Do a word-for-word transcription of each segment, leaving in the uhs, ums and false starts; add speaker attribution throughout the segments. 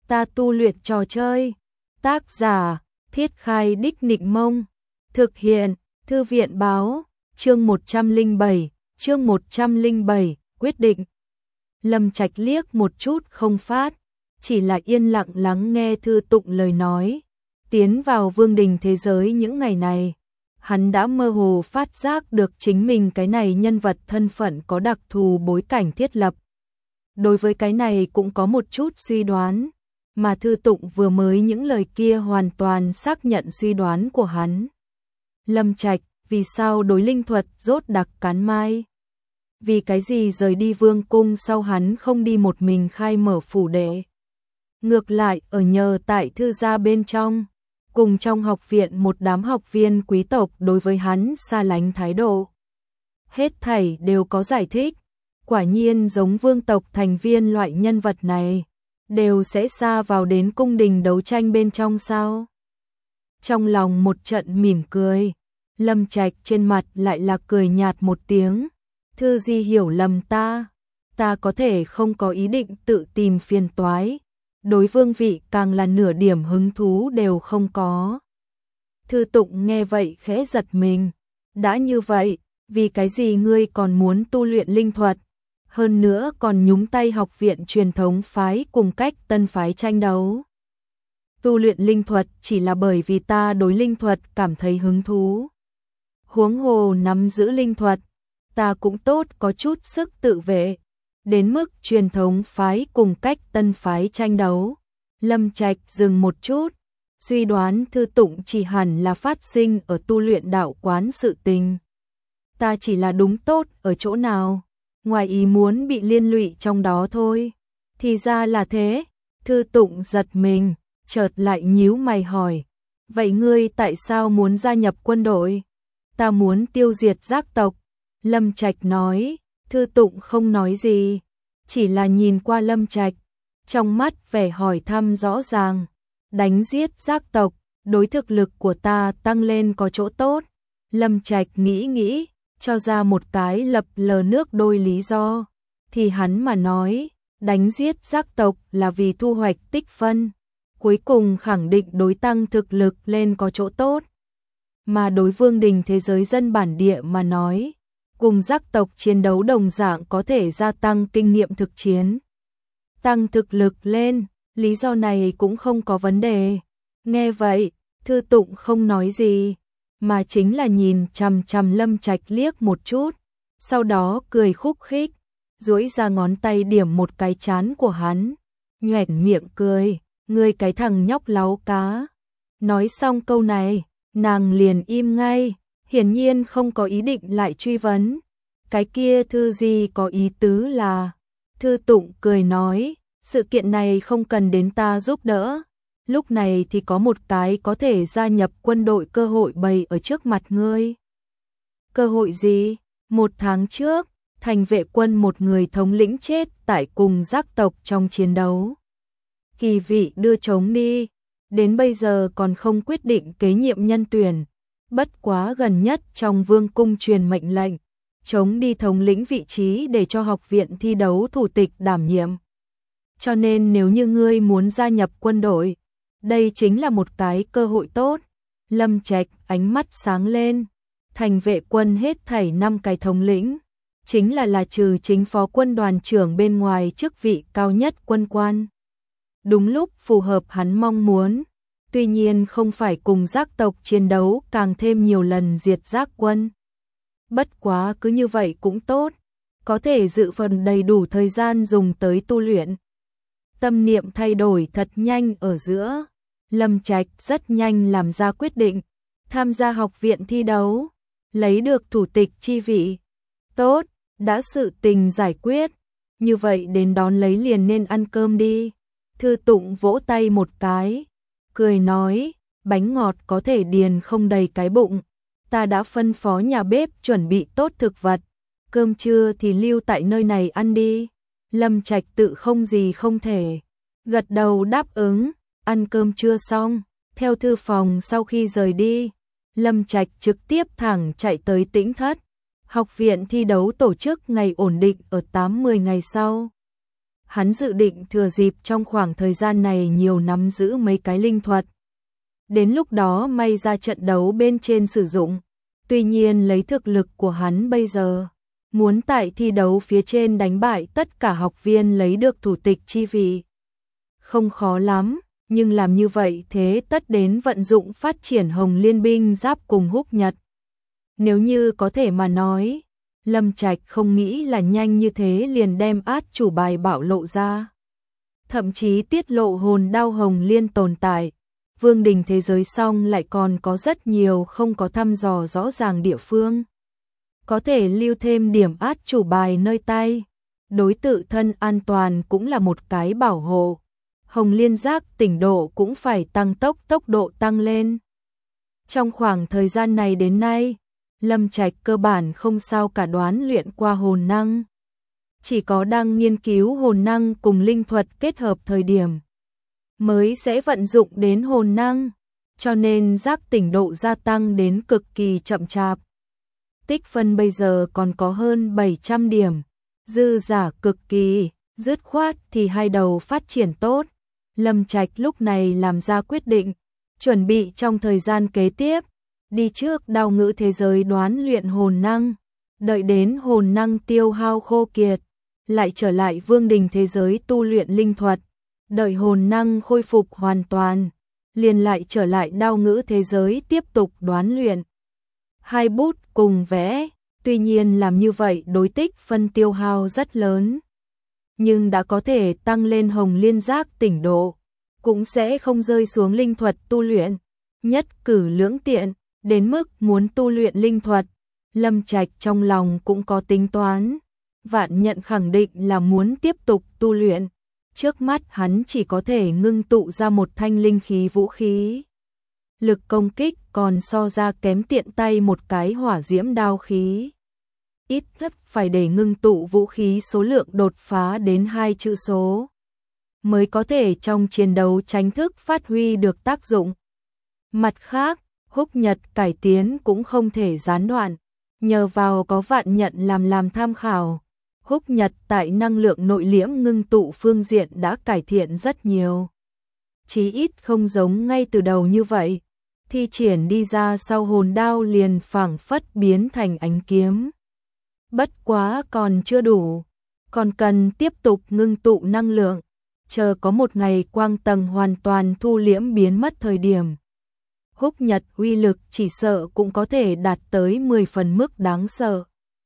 Speaker 1: Ta tu luyện trò chơi. Tác giả, Thiết Khai Đích Nịnh Mông. Thực hiện, Thư viện báo, chương một trăm lẻ bảy, chương một trăm lẻ bảy, quyết định. Lâm Trạch liếc một chút không phát, chỉ là yên lặng lắng nghe Thư Tụng lời nói. Tiến vào vương đình thế giới những ngày này, hắn đã mơ hồ phát giác được chính mình cái này nhân vật thân phận có đặc thù bối cảnh thiết lập. Đối với cái này cũng có một chút suy đoán, mà Thư Tụng vừa mới những lời kia hoàn toàn xác nhận suy đoán của hắn. Lâm Trạch, vì sao đối linh thuật rốt đặc cán mai? Vì cái gì rời đi vương cung sau hắn không đi một mình khai mở phủ đệ? Ngược lại ở nhờ tại thư gia bên trong, cùng trong học viện một đám học viên quý tộc đối với hắn xa lánh thái độ. Hết thảy đều có giải thích, quả nhiên giống vương tộc thành viên loại nhân vật này, đều sẽ xa vào đến cung đình đấu tranh bên trong sao? Trong lòng một trận mỉm cười, Lâm Trạch trên mặt lại là cười nhạt một tiếng. Thư Di hiểu lầm ta, ta có thể không có ý định tự tìm phiền toái, đối vương vị càng là nửa điểm hứng thú đều không có. Thư Tụng nghe vậy khẽ giật mình, đã như vậy, vì cái gì ngươi còn muốn tu luyện linh thuật, hơn nữa còn nhúng tay học viện truyền thống phái cùng cách tân phái tranh đấu? Tu luyện linh thuật chỉ là bởi vì ta đối linh thuật cảm thấy hứng thú. Huống hồ nắm giữ linh thuật, ta cũng tốt có chút sức tự vệ, đến mức truyền thống phái cùng cách tân phái tranh đấu. Lâm Trạch dừng một chút, suy đoán Thư Tụng chỉ hẳn là phát sinh ở tu luyện đạo quán sự tình. Ta chỉ là đúng tốt ở chỗ nào, ngoài ý muốn bị liên lụy trong đó thôi. Thì ra là thế. Thư Tụng giật mình, chợt lại nhíu mày hỏi, vậy ngươi tại sao muốn gia nhập quân đội? Ta muốn tiêu diệt giác tộc. Lâm Trạch nói. Thư Tụng không nói gì, chỉ là nhìn qua Lâm Trạch, trong mắt vẻ hỏi thăm rõ ràng. Đánh giết giác tộc, đối thực lực của ta tăng lên có chỗ tốt. Lâm Trạch nghĩ nghĩ, cho ra một cái lập lờ nước đôi lý do. Thì hắn mà nói, đánh giết giác tộc là vì thu hoạch tích phân, cuối cùng khẳng định đối tăng thực lực lên có chỗ tốt. Mà đối vương đình thế giới dân bản địa mà nói, cùng giác tộc chiến đấu đồng dạng có thể gia tăng kinh nghiệm thực chiến, tăng thực lực lên, lý do này cũng không có vấn đề. Nghe vậy, Thư Tụng không nói gì, mà chính là nhìn chằm chằm Lâm Trạch liếc một chút, sau đó cười khúc khích, duỗi ra ngón tay điểm một cái trán của hắn, nhoẻn miệng cười, ngươi cái thằng nhóc láu cá. Nói xong câu này, nàng liền im ngay, hiển nhiên không có ý định lại truy vấn. Cái kia Thư Di có ý tứ là? Thư Tụng cười nói, sự kiện này không cần đến ta giúp đỡ, lúc này thì có một cái có thể gia nhập quân đội cơ hội bày ở trước mặt ngươi. Cơ hội gì? Một tháng trước, thành vệ quân một người thống lĩnh chết tại cùng giác tộc trong chiến đấu. Kỳ vị đưa trống đi, đến bây giờ còn không quyết định kế nhiệm nhân tuyển, bất quá gần nhất trong vương cung truyền mệnh lệnh, chống đi thống lĩnh vị trí để cho học viện thi đấu thủ tịch đảm nhiệm. Cho nên nếu như ngươi muốn gia nhập quân đội, đây chính là một cái cơ hội tốt. Lâm Trạch ánh mắt sáng lên, thành vệ quân hết thảy năm cái thống lĩnh, chính là là trừ chính phó quân đoàn trưởng bên ngoài chức vị cao nhất quân quan. Đúng lúc phù hợp hắn mong muốn, tuy nhiên không phải cùng giác tộc chiến đấu càng thêm nhiều lần diệt giác quân. Bất quá cứ như vậy cũng tốt, có thể dự phần đầy đủ thời gian dùng tới tu luyện. Tâm niệm thay đổi thật nhanh ở giữa, Lâm Trạch rất nhanh làm ra quyết định, tham gia học viện thi đấu, lấy được thủ tịch chi vị. Tốt, đã sự tình giải quyết, như vậy đến đón lấy liền nên ăn cơm đi. Thư Tụng vỗ tay một cái, cười nói, bánh ngọt có thể điền không đầy cái bụng, ta đã phân phó nhà bếp chuẩn bị tốt thực vật, cơm trưa thì lưu tại nơi này ăn đi. Lâm Trạch tự không gì không thể, gật đầu đáp ứng. Ăn cơm trưa xong, theo thư phòng sau khi rời đi, Lâm Trạch trực tiếp thẳng chạy tới Tĩnh Thất. Học viện thi đấu tổ chức ngày ổn định ở tám mươi ngày sau. hắn dự định thừa dịp trong khoảng thời gian này nhiều nắm giữ mấy cái linh thuật. Đến lúc đó may ra trận đấu bên trên sử dụng. Tuy nhiên lấy thực lực của hắn bây giờ, muốn tại thi đấu phía trên đánh bại tất cả học viên lấy được thủ tịch chi vị. Không khó lắm, nhưng làm như vậy thế tất đến vận dụng phát triển Hồng Liên binh giáp cùng Húc Nhật. Nếu như có thể mà nói, Lâm Trạch không nghĩ là nhanh như thế liền đem át chủ bài bạo lộ ra. Thậm chí tiết lộ hồn đao Hồng Liên tồn tại. Vương đình thế giới xong lại còn có rất nhiều không có thăm dò rõ ràng địa phương. Có thể lưu thêm điểm át chủ bài nơi tay. Đối tự thân an toàn cũng là một cái bảo hộ. Hồng Liên giác tỉnh độ cũng phải tăng tốc tốc độ tăng lên. Trong khoảng thời gian này đến nay, Lâm Trạch cơ bản không sao cả đoán luyện qua hồn năng. Chỉ có đang nghiên cứu hồn năng cùng linh thuật kết hợp thời điểm mới sẽ vận dụng đến hồn năng, cho nên giác tỉnh độ gia tăng đến cực kỳ chậm chạp. Tích phân bây giờ còn có hơn bảy trăm điểm, dư giả cực kỳ, dứt khoát thì hai đầu phát triển tốt. Lâm Trạch lúc này làm ra quyết định, chuẩn bị trong thời gian kế tiếp, đi trước đao ngữ thế giới đoán luyện hồn năng, đợi đến hồn năng tiêu hao khô kiệt, lại trở lại vương đình thế giới tu luyện linh thuật, đợi hồn năng khôi phục hoàn toàn, liền lại trở lại đao ngữ thế giới tiếp tục đoán luyện. Hai bút cùng vẽ, tuy nhiên làm như vậy đối tích phân tiêu hao rất lớn, nhưng đã có thể tăng lên Hồng Liên giác tỉnh độ, cũng sẽ không rơi xuống linh thuật tu luyện, nhất cử lưỡng tiện, đến mức muốn tu luyện linh thuật. Lâm Trạch trong lòng cũng có tính toán, vạn nhận khẳng định là muốn tiếp tục tu luyện, trước mắt hắn chỉ có thể ngưng tụ ra một thanh linh khí vũ khí. Lực công kích còn so ra kém tiện tay một cái hỏa diễm đao khí. Ít nhất phải để ngưng tụ vũ khí số lượng đột phá đến hai chữ số, mới có thể trong chiến đấu chính thức phát huy được tác dụng. Mặt khác, Húc Nhật cải tiến cũng không thể gián đoạn, nhờ vào có vạn nhận làm làm tham khảo. Húc Nhật tại năng lượng nội liễm ngưng tụ phương diện đã cải thiện rất nhiều. Chí ít không giống ngay từ đầu như vậy, thi triển đi ra sau hồn đao liền phảng phất biến thành ánh kiếm. Bất quá còn chưa đủ, còn cần tiếp tục ngưng tụ năng lượng, chờ có một ngày quang tầng hoàn toàn thu liễm biến mất thời điểm. Húc Nhật uy lực chỉ sợ cũng có thể đạt tới mười phần mức đáng sợ.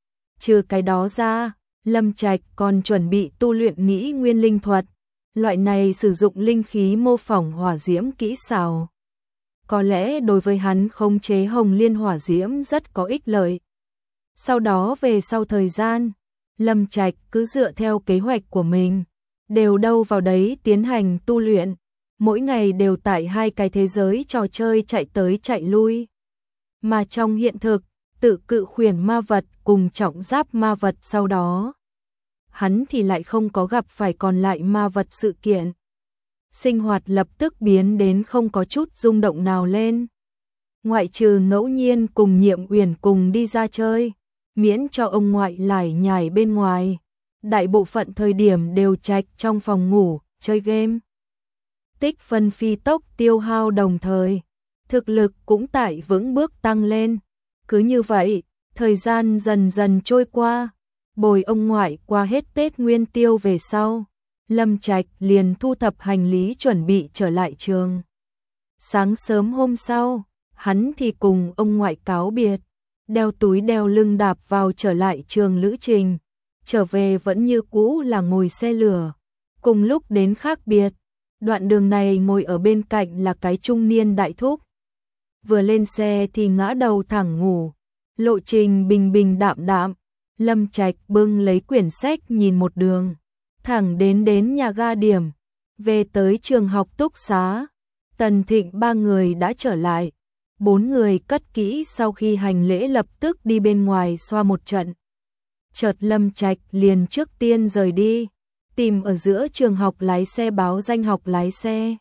Speaker 1: Trừ cái đó ra, Lâm Trạch còn chuẩn bị tu luyện nghĩ nguyên linh thuật, loại này sử dụng linh khí mô phỏng hỏa diễm kỹ xảo. Có lẽ đối với hắn khống chế Hồng Liên hỏa diễm rất có ích lợi. Sau đó về sau thời gian, Lâm Trạch cứ dựa theo kế hoạch của mình, đều đâu vào đấy tiến hành tu luyện, mỗi ngày đều tại hai cái thế giới trò chơi chạy tới chạy lui. Mà trong hiện thực, tự cự khuyển ma vật cùng trọng giáp ma vật sau đó, hắn thì lại không có gặp phải còn lại ma vật sự kiện. Sinh hoạt lập tức biến đến không có chút rung động nào lên. Ngoại trừ ngẫu nhiên cùng Nhiệm Uyển cùng đi ra chơi, miễn cho ông ngoại lải nhải bên ngoài, đại bộ phận thời điểm đều trạch trong phòng ngủ, chơi game. Tích phân phi tốc tiêu hao đồng thời, thực lực cũng tại vững bước tăng lên. Cứ như vậy, thời gian dần dần trôi qua, bồi ông ngoại qua hết Tết Nguyên Tiêu về sau, Lâm Trạch liền thu thập hành lý chuẩn bị trở lại trường. Sáng sớm hôm sau, hắn thì cùng ông ngoại cáo biệt, đeo túi đeo lưng đạp vào trở lại trường lữ trình, trở về vẫn như cũ là ngồi xe lửa. Cùng lúc đến khác biệt, đoạn đường này ngồi ở bên cạnh là cái trung niên đại thúc. Vừa lên xe thì ngã đầu thẳng ngủ, lộ trình bình bình đạm đạm, Lâm Trạch bưng lấy quyển sách nhìn một đường, thẳng đến đến nhà ga điểm, về tới trường học túc xá. Tần Thịnh ba người đã trở lại, bốn người cất kỹ sau khi hành lễ lập tức đi bên ngoài xoa một trận. Chợt Lâm Trạch liền trước tiên rời đi, tìm ở giữa trường học lái xe báo danh học lái xe.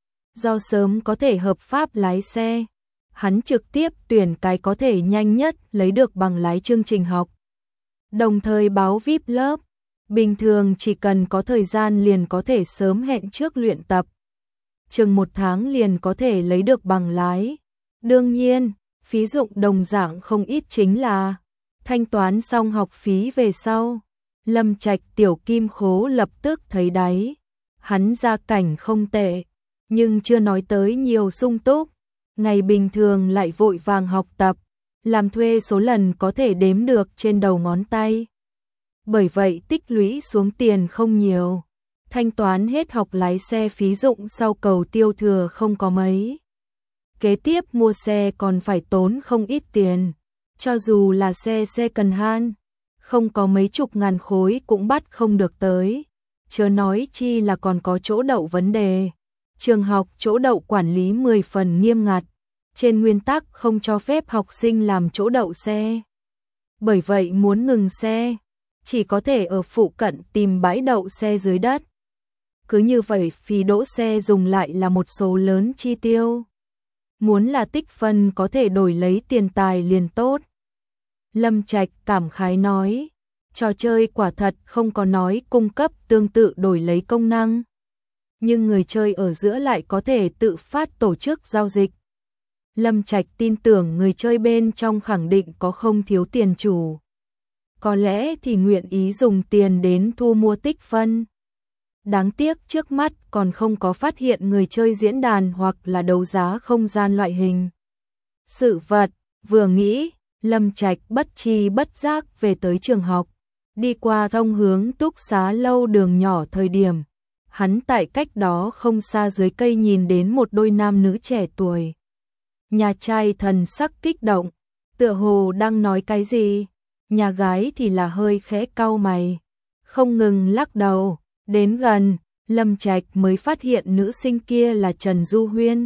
Speaker 1: Do sớm có thể hợp pháp lái xe, hắn trực tiếp tuyển cái có thể nhanh nhất lấy được bằng lái chương trình học. Đồng thời báo vi ai pi lớp, Bình thường chỉ cần có thời gian liền có thể sớm hẹn trước luyện tập. Chừng một tháng liền có thể lấy được bằng lái. Đương nhiên, phí dụng đồng dạng không ít chính là thanh toán xong học phí về sau. Lâm Trạch tiểu kim khố lập tức thấy đáy. Hắn gia cảnh không tệ, nhưng chưa nói tới nhiều sung túc. Ngày bình thường lại vội vàng học tập, làm thuê số lần có thể đếm được trên đầu ngón tay. Bởi vậy tích lũy xuống tiền không nhiều. Thanh toán hết học lái xe phí dụng sau cầu tiêu thừa không có mấy. Kế tiếp mua xe còn phải tốn không ít tiền. Cho dù là xe second hand, không có mấy chục ngàn khối cũng bắt không được tới. Chớ nói chi là còn có chỗ đậu vấn đề. Trường học chỗ đậu quản lý mười phần nghiêm ngặt. Trên nguyên tắc không cho phép học sinh làm chỗ đậu xe. Bởi vậy muốn ngừng xe, chỉ có thể ở phụ cận tìm bãi đậu xe dưới đất. Cứ như vậy phí đỗ xe dùng lại là một số lớn chi tiêu. Muốn là tích phân có thể đổi lấy tiền tài liền tốt. Lâm Trạch cảm khái nói, trò chơi quả thật không có nói cung cấp tương tự đổi lấy công năng. Nhưng người chơi ở giữa lại có thể tự phát tổ chức giao dịch. Lâm Trạch tin tưởng người chơi bên trong khẳng định có không thiếu tiền chủ. Có lẽ thì nguyện ý dùng tiền đến thu mua tích phân. Đáng tiếc trước mắt còn không có phát hiện người chơi diễn đàn hoặc là đấu giá không gian loại hình. Sự vật, vừa nghĩ, Lâm Trạch bất tri bất giác về tới trường học. Đi qua thông hướng túc xá lâu đường nhỏ thời điểm. Hắn tại cách đó không xa dưới cây nhìn đến một đôi nam nữ trẻ tuổi. Nhà trai thần sắc kích động, tựa hồ đang nói cái gì. Nhà gái thì là hơi khẽ cau mày, không ngừng lắc đầu. Đến gần, Lâm Trạch mới phát hiện nữ sinh kia là Trần Du Huyên.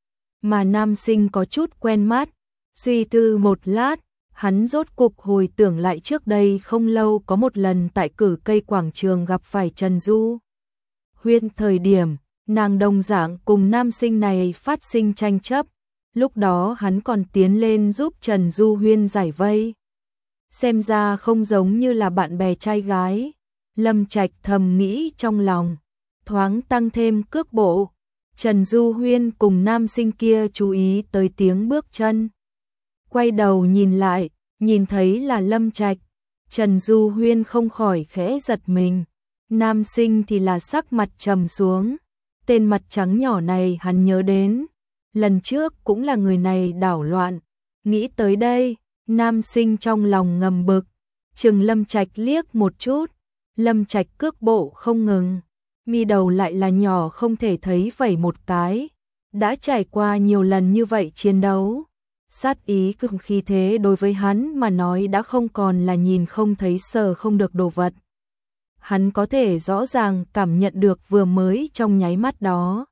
Speaker 1: Mà nam sinh có chút quen mắt. Suy tư một lát, hắn rốt cục hồi tưởng lại trước đây không lâu có một lần tại cử cây quảng trường gặp phải Trần Du Huyên thời điểm, nàng đồng dạng cùng nam sinh này phát sinh tranh chấp. Lúc đó hắn còn tiến lên giúp Trần Du Huyên giải vây. Xem ra không giống như là bạn bè trai gái. Lâm Trạch thầm nghĩ trong lòng, thoáng tăng thêm cước bộ. Trần Du Huyên cùng nam sinh kia chú ý tới tiếng bước chân. Quay đầu nhìn lại, nhìn thấy là Lâm Trạch. Trần Du Huyên không khỏi khẽ giật mình. Nam sinh thì là sắc mặt trầm xuống. Tên mặt trắng nhỏ này hắn nhớ đến. Lần trước cũng là người này đảo loạn. Nghĩ tới đây, nam sinh trong lòng ngầm bực. Chừng Lâm Trạch liếc một chút. Lâm Trạch cước bộ không ngừng. Mi đầu lại là nhỏ không thể thấy vẩy một cái. Đã trải qua nhiều lần như vậy chiến đấu. Sát ý cực khí thế đối với hắn mà nói đã không còn là nhìn không thấy sờ không được đồ vật. Hắn có thể rõ ràng cảm nhận được vừa mới trong nháy mắt đó.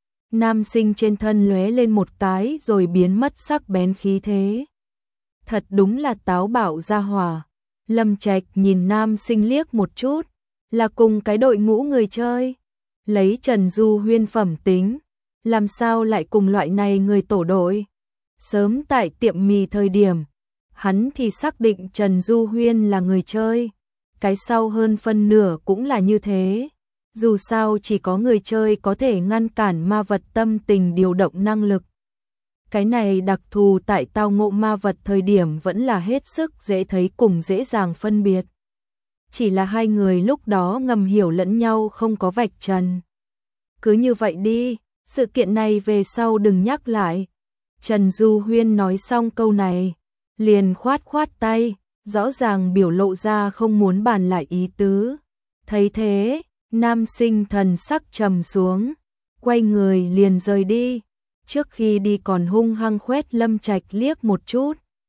Speaker 1: Nam sinh trên thân lóe lên một cái rồi biến mất sắc bén khí thế. Thật đúng là táo bạo ra hỏa. Lâm Trạch nhìn nam sinh liếc một chút, là cùng cái đội ngũ người chơi. Lấy Trần Du Huyên phẩm tính, làm sao lại cùng loại này người tổ đội. Sớm tại tiệm mì thời điểm, hắn thì xác định Trần Du Huyên là người chơi. Cái sau hơn phân nửa cũng là như thế. Dù sao chỉ có người chơi có thể ngăn cản ma vật tâm tình điều động năng lực. Cái này đặc thù tại tao ngộ ma vật thời điểm vẫn là hết sức dễ thấy cùng dễ dàng phân biệt. Chỉ là hai người lúc đó ngầm hiểu lẫn nhau không có vạch trần. Cứ như vậy đi, sự kiện này về sau đừng nhắc lại. Trần Du Huyên nói xong câu này, liền khoát khoát tay, rõ ràng biểu lộ ra không muốn bàn lại ý tứ. Thấy thế, nam sinh thần sắc trầm xuống, quay người liền rời đi. Trước khi đi còn hung hăng khoét Lâm Trạch liếc một chút.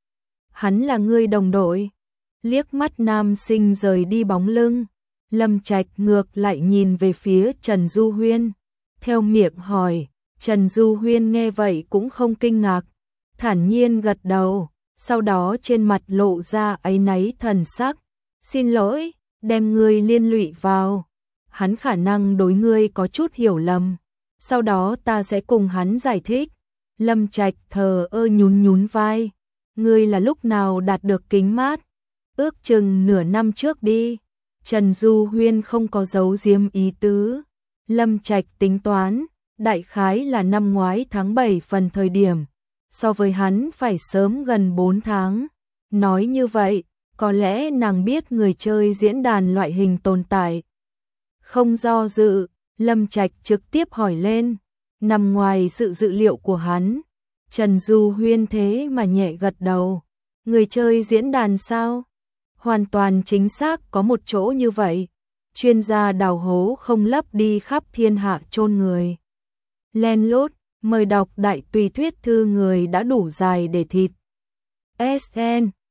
Speaker 1: Hắn là người đồng đội. Liếc mắt nam sinh rời đi bóng lưng. Lâm Trạch ngược lại nhìn về phía Trần Du Huyên. Theo miệng hỏi, Trần Du Huyên nghe vậy cũng không kinh ngạc. Thản nhiên gật đầu, sau đó trên mặt lộ ra áy náy thần sắc. Xin lỗi, đem ngươi liên lụy vào. Hắn khả năng đối ngươi có chút hiểu lầm. Sau đó ta sẽ cùng hắn giải thích. Lâm Trạch thờ ơ nhún nhún vai. Ngươi là lúc nào đạt được kính mát? Ước chừng nửa năm trước đi. Trần Du Huyên không có giấu giếm ý tứ. Lâm Trạch tính toán, đại khái là năm ngoái tháng bảy phần thời điểm, so với hắn phải sớm gần bốn tháng. Nói như vậy, có lẽ nàng biết người chơi diễn đàn loại hình tồn tại. Không do dự, Lâm Trạch trực tiếp hỏi lên, nằm ngoài sự dự liệu của hắn. Trần Du Huyên thế mà nhẹ gật đầu. Người chơi diễn đàn sao? Hoàn toàn chính xác có một chỗ như vậy. Chuyên gia đào hố không lấp đi khắp thiên hạ chôn người. Len lút, mời đọc đại tùy thuyết thư người đã đủ dài để thịt. ét en